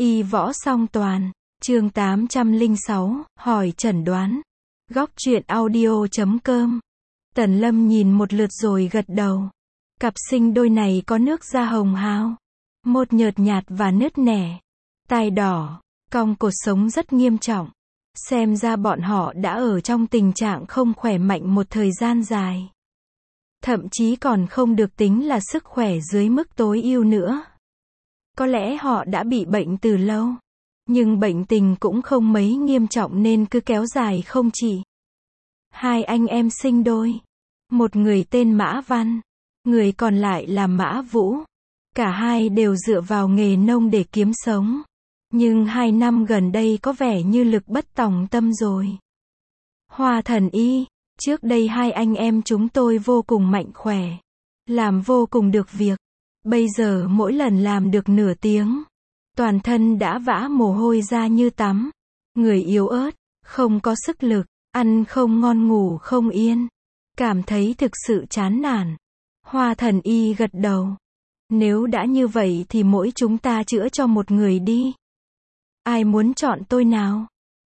Y võ song toàn, chương 806, hỏi chẩn đoán. Góc truyện audio.com. Tần Lâm nhìn một lượt rồi gật đầu. Cặp sinh đôi này có nước da hồng hào, một nhợt nhạt và nứt nẻ, tai đỏ, cong cột sống rất nghiêm trọng. Xem ra bọn họ đã ở trong tình trạng không khỏe mạnh một thời gian dài. Thậm chí còn không được tính là sức khỏe dưới mức tối ưu nữa. Có lẽ họ đã bị bệnh từ lâu, nhưng bệnh tình cũng không mấy nghiêm trọng nên cứ kéo dài không trị. Hai anh em sinh đôi, một người tên Mã Văn, người còn lại là Mã Vũ. Cả hai đều dựa vào nghề nông để kiếm sống. Nhưng 2 năm gần đây có vẻ như lực bất tòng tâm rồi. Hoa Thần Y, trước đây hai anh em chúng tôi vô cùng mạnh khỏe, làm vô cùng được việc. Bây giờ mỗi lần làm được nửa tiếng, toàn thân đã vã mồ hôi ra như tắm. Người yếu ớt, không có sức lực, ăn không ngon ngủ không yên. Cảm thấy thực sự chán nản. Hoa Thần Y gật đầu. Nếu đã như vậy thì mỗi chúng ta chữa cho một người đi. Ai muốn chọn tôi nào?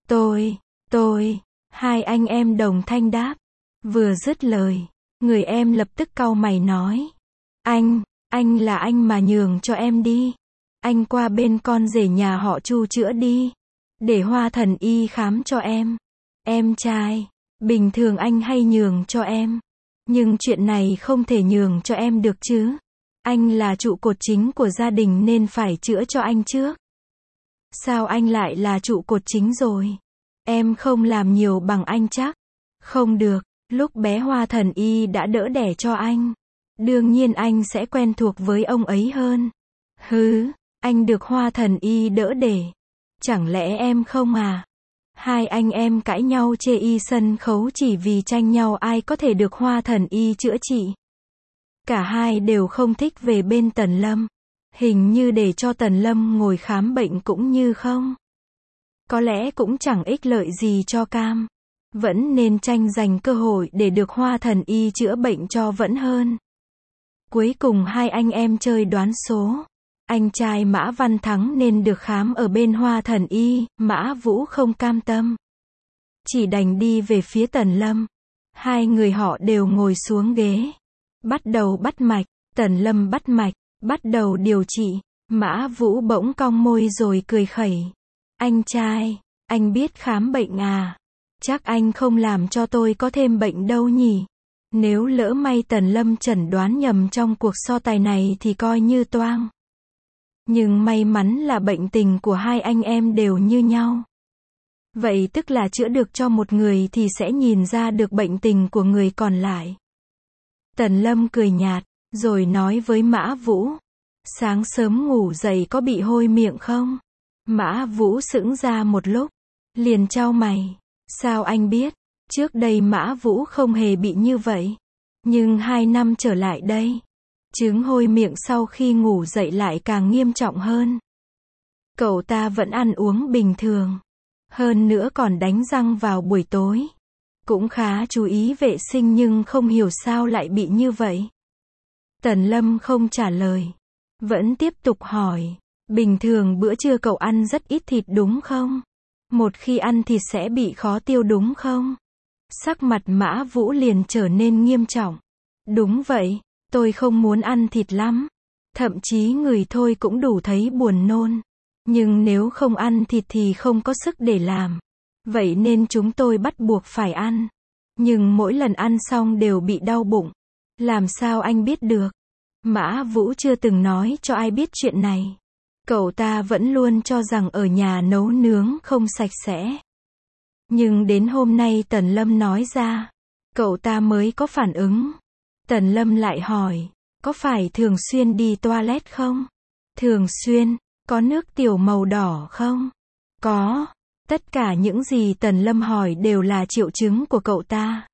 Tôi. Hai anh em đồng thanh đáp. Vừa dứt lời, người em lập tức cau mày nói. Anh là anh mà nhường cho em đi. Anh qua bên con rể nhà họ Chu chữa đi. Để Hoa Thần Y khám cho em. Em trai, bình thường anh hay nhường cho em. Nhưng chuyện này không thể nhường cho em được chứ. Anh là trụ cột chính của gia đình nên phải chữa cho anh trước. Sao anh lại là trụ cột chính rồi? Em không làm nhiều bằng anh chắc. Không được, lúc bé Hoa Thần Y đã đỡ đẻ cho anh. Đương nhiên anh sẽ quen thuộc với ông ấy hơn. Hứ, anh được Hoa Thần Y đỡ đẻ. Chẳng lẽ em không à? Hai anh em cãi nhau chê y sân khấu chỉ vì tranh nhau ai có thể được Hoa Thần Y chữa trị. Cả hai đều không thích về bên Tần Lâm. Hình như để cho Tần Lâm ngồi khám bệnh cũng như không. Có lẽ cũng chẳng ích lợi gì cho cam. Vẫn nên tranh giành cơ hội để được Hoa Thần Y chữa bệnh cho vẫn hơn. Cuối cùng hai anh em chơi đoán số. Anh trai Mã Văn thắng nên được khám ở bên Hoa Thần Y, Mã Vũ không cam tâm. Chỉ đành đi về phía Tần Lâm. Hai người họ đều ngồi xuống ghế. Bắt đầu bắt mạch, Tần Lâm bắt mạch, bắt đầu điều trị. Mã Vũ bỗng cong môi rồi cười khẩy. Anh trai, anh biết khám bệnh à? Chắc anh không làm cho tôi có thêm bệnh đâu nhỉ? Nếu lỡ may Tần Lâm chẩn đoán nhầm trong cuộc so tài này thì coi như toang. Nhưng may mắn là bệnh tình của hai anh em đều như nhau. Vậy tức là chữa được cho một người thì sẽ nhìn ra được bệnh tình của người còn lại. Tần Lâm cười nhạt, rồi nói với Mã Vũ. Sáng sớm ngủ dậy có bị hôi miệng không? Mã Vũ sững ra một lúc, liền chau mày. Sao anh biết? Trước đây Mã Vũ không hề bị như vậy. Nhưng 2 năm trở lại đây, chứng hôi miệng sau khi ngủ dậy lại càng nghiêm trọng hơn. Cậu ta vẫn ăn uống bình thường. Hơn nữa còn đánh răng vào buổi tối. Cũng khá chú ý vệ sinh nhưng không hiểu sao lại bị như vậy. Tần Lâm không trả lời. Vẫn tiếp tục hỏi. Bình thường bữa trưa cậu ăn rất ít thịt đúng không? Một khi ăn thịt sẽ bị khó tiêu đúng không? Sắc mặt Mã Vũ liền trở nên nghiêm trọng. Đúng vậy, tôi không muốn ăn thịt lắm. Thậm chí người thôi cũng đủ thấy buồn nôn. Nhưng nếu không ăn thịt thì không có sức để làm. Vậy nên chúng tôi bắt buộc phải ăn. Nhưng mỗi lần ăn xong đều bị đau bụng. Làm sao anh biết được? Mã Vũ chưa từng nói cho ai biết chuyện này. Cậu ta vẫn luôn cho rằng ở nhà nấu nướng không sạch sẽ. Nhưng đến hôm nay Tần Lâm nói ra, cậu ta mới có phản ứng. Tần Lâm lại hỏi, có phải thường xuyên đi toilet không? Thường xuyên, có nước tiểu màu đỏ không? Có. Tất cả những gì Tần Lâm hỏi đều là triệu chứng của cậu ta.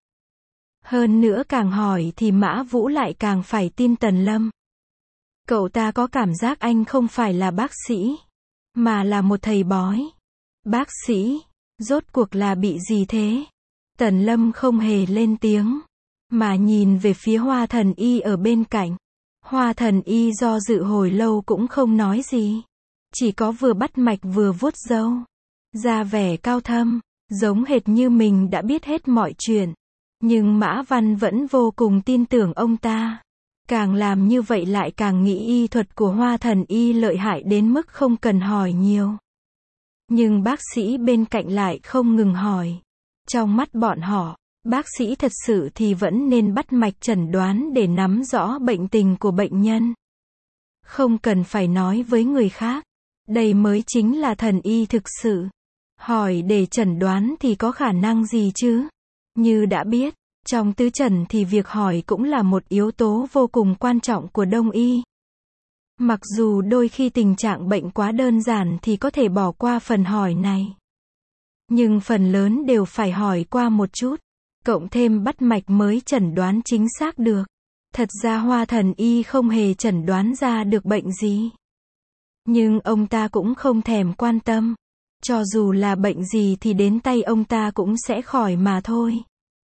Hơn nữa càng hỏi thì Mã Vũ lại càng phải tin Tần Lâm. Cậu ta có cảm giác anh không phải là bác sĩ, mà là một thầy bói. Bác sĩ, rốt cuộc là bị gì thế? Tần Lâm không hề lên tiếng, mà nhìn về phía Hoa Thần Y ở bên cạnh. Hoa Thần Y do dự hồi lâu cũng không nói gì. chỉ có vừa bắt mạch vừa vuốt râu, ra vẻ cao thâm, giống hệt như mình đã biết hết mọi chuyện. Nhưng Mã Văn vẫn vô cùng tin tưởng ông ta. Càng làm như vậy lại càng nghĩ y thuật của Hoa Thần Y lợi hại đến mức không cần hỏi nhiều. Nhưng bác sĩ bên cạnh lại không ngừng hỏi. Trong mắt bọn họ, bác sĩ thật sự thì vẫn nên bắt mạch chẩn đoán để nắm rõ bệnh tình của bệnh nhân. Không cần phải nói với người khác. Đây mới chính là thần y thực sự. Hỏi để chẩn đoán thì có khả năng gì chứ? Như đã biết, trong tứ trần thì việc hỏi cũng là một yếu tố vô cùng quan trọng của Đông y. Mặc dù đôi khi tình trạng bệnh quá đơn giản thì có thể bỏ qua phần hỏi này. Nhưng phần lớn đều phải hỏi qua một chút. Cộng thêm bắt mạch mới chẩn đoán chính xác được. Thật ra Hoa Thần Y không hề chẩn đoán ra được bệnh gì. Nhưng ông ta cũng không thèm quan tâm. Cho dù là bệnh gì thì đến tay ông ta cũng sẽ khỏi mà thôi.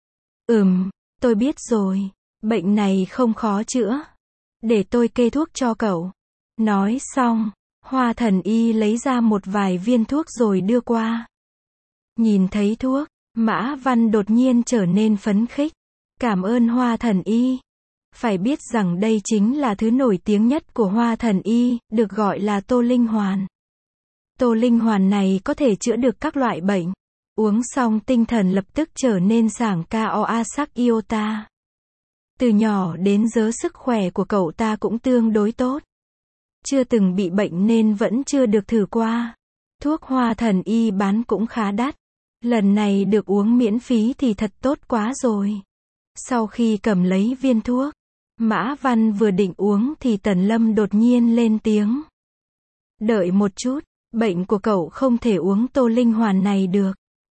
Tôi biết rồi. Bệnh này không khó chữa. Để tôi kê thuốc cho cậu. Nói xong, Hoa Thần Y lấy ra một vài viên thuốc rồi đưa qua. Nhìn thấy thuốc, Mã Văn đột nhiên trở nên phấn khích. Cảm ơn Hoa Thần Y. Phải biết rằng đây chính là thứ nổi tiếng nhất của Hoa Thần Y, được gọi là Tô Linh Hoàn. Tô Linh Hoàn này có thể chữa được các loại bệnh. Uống xong tinh thần lập tức trở nên sảng ca sắc iota. Từ nhỏ đến giờ sức khỏe của cậu ta cũng tương đối tốt. Chưa từng bị bệnh nên vẫn chưa được thử qua. Thuốc Hoa Thần Y bán cũng khá đắt. Lần này được uống miễn phí thì thật tốt quá rồi. Sau khi cầm lấy viên thuốc, Mã Văn vừa định uống thì Tần Lâm đột nhiên lên tiếng. Đợi một chút, bệnh của cậu không thể uống Tô Linh Hoàn này được.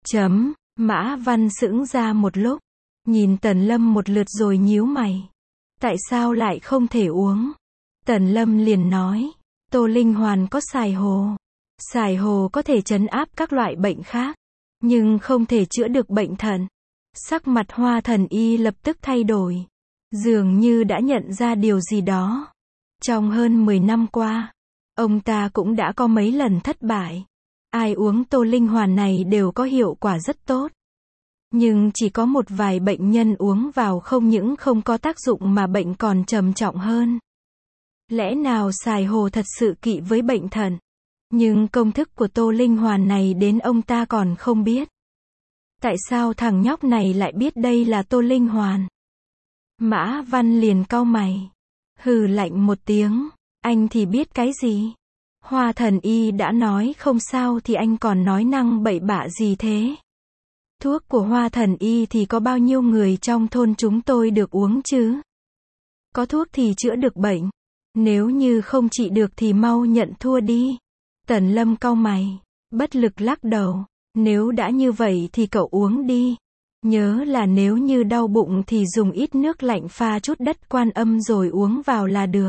Mã Văn sững ra một lúc, nhìn Tần Lâm một lượt rồi nhíu mày. Tại sao lại không thể uống? Tần Lâm liền nói, Tô Linh Hoàn có xài hồ. Xài hồ có thể trấn áp các loại bệnh khác, nhưng không thể chữa được bệnh thận. Sắc mặt Hoa Thần Y lập tức thay đổi. Dường như đã nhận ra điều gì đó. Trong hơn 10 năm qua, ông ta cũng đã có mấy lần thất bại. Ai uống Tô Linh Hoàn này đều có hiệu quả rất tốt. Nhưng chỉ có một vài bệnh nhân uống vào không những không có tác dụng mà bệnh còn trầm trọng hơn. Lẽ nào xài hồ thật sự kỵ với bệnh thận? Nhưng công thức của Tô Linh Hoàn này đến ông ta còn không biết. Tại sao thằng nhóc này lại biết đây là Tô Linh Hoàn? Mã Văn liền cau mày. Hừ lạnh một tiếng. Anh thì biết cái gì? Hoa Thần Y đã nói không sao thì anh còn nói năng bậy bạ gì thế? Thuốc của Hoa Thần Y thì có bao nhiêu người trong thôn chúng tôi được uống chứ? Có thuốc thì chữa được bệnh. Nếu như không trị được thì mau nhận thua đi. Tần Lâm cau mày, bất lực lắc đầu. Nếu đã như vậy thì cậu uống đi. Nhớ là nếu như đau bụng thì dùng ít nước lạnh pha chút đất Quan Âm rồi uống vào là được.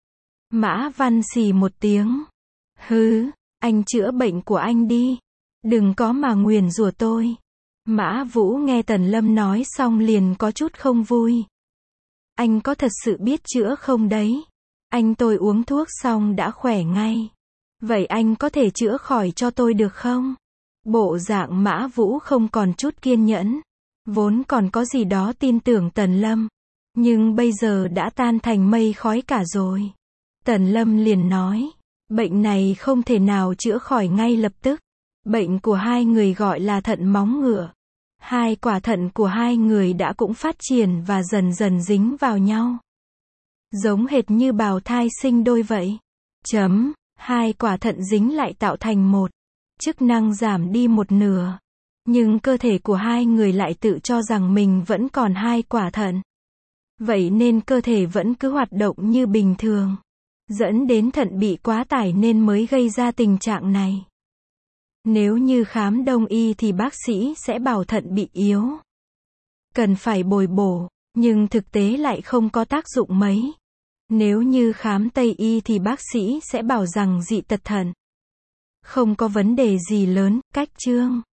Mã Văn xì một tiếng. Hứ, anh chữa bệnh của anh đi. Đừng có mà nguyền rủa tôi. Mã Vũ nghe Tần Lâm nói xong liền có chút không vui. Anh có thật sự biết chữa không đấy? Anh tôi uống thuốc xong đã khỏe ngay. Vậy anh có thể chữa khỏi cho tôi được không? Bộ dạng Mã Vũ không còn chút kiên nhẫn. Vốn còn có gì đó tin tưởng Tần Lâm. Nhưng bây giờ đã tan thành mây khói cả rồi. Tần Lâm liền nói. Bệnh này không thể nào chữa khỏi ngay lập tức. Bệnh của hai người gọi là thận móng ngựa. Hai quả thận của hai người đã cũng phát triển và dần dần dính vào nhau. Giống hệt như bào thai sinh đôi vậy. Hai quả thận dính lại tạo thành một. Chức năng giảm đi một nửa. Nhưng cơ thể của hai người lại tự cho rằng mình vẫn còn hai quả thận. Vậy nên cơ thể vẫn cứ hoạt động như bình thường. Dẫn đến thận bị quá tải nên mới gây ra tình trạng này. Nếu như khám Đông y thì bác sĩ sẽ bảo thận bị yếu. Cần phải bồi bổ, nhưng thực tế lại không có tác dụng mấy. Nếu như khám Tây y thì bác sĩ sẽ bảo rằng dị tật thận. Không có vấn đề gì lớn, cách chương.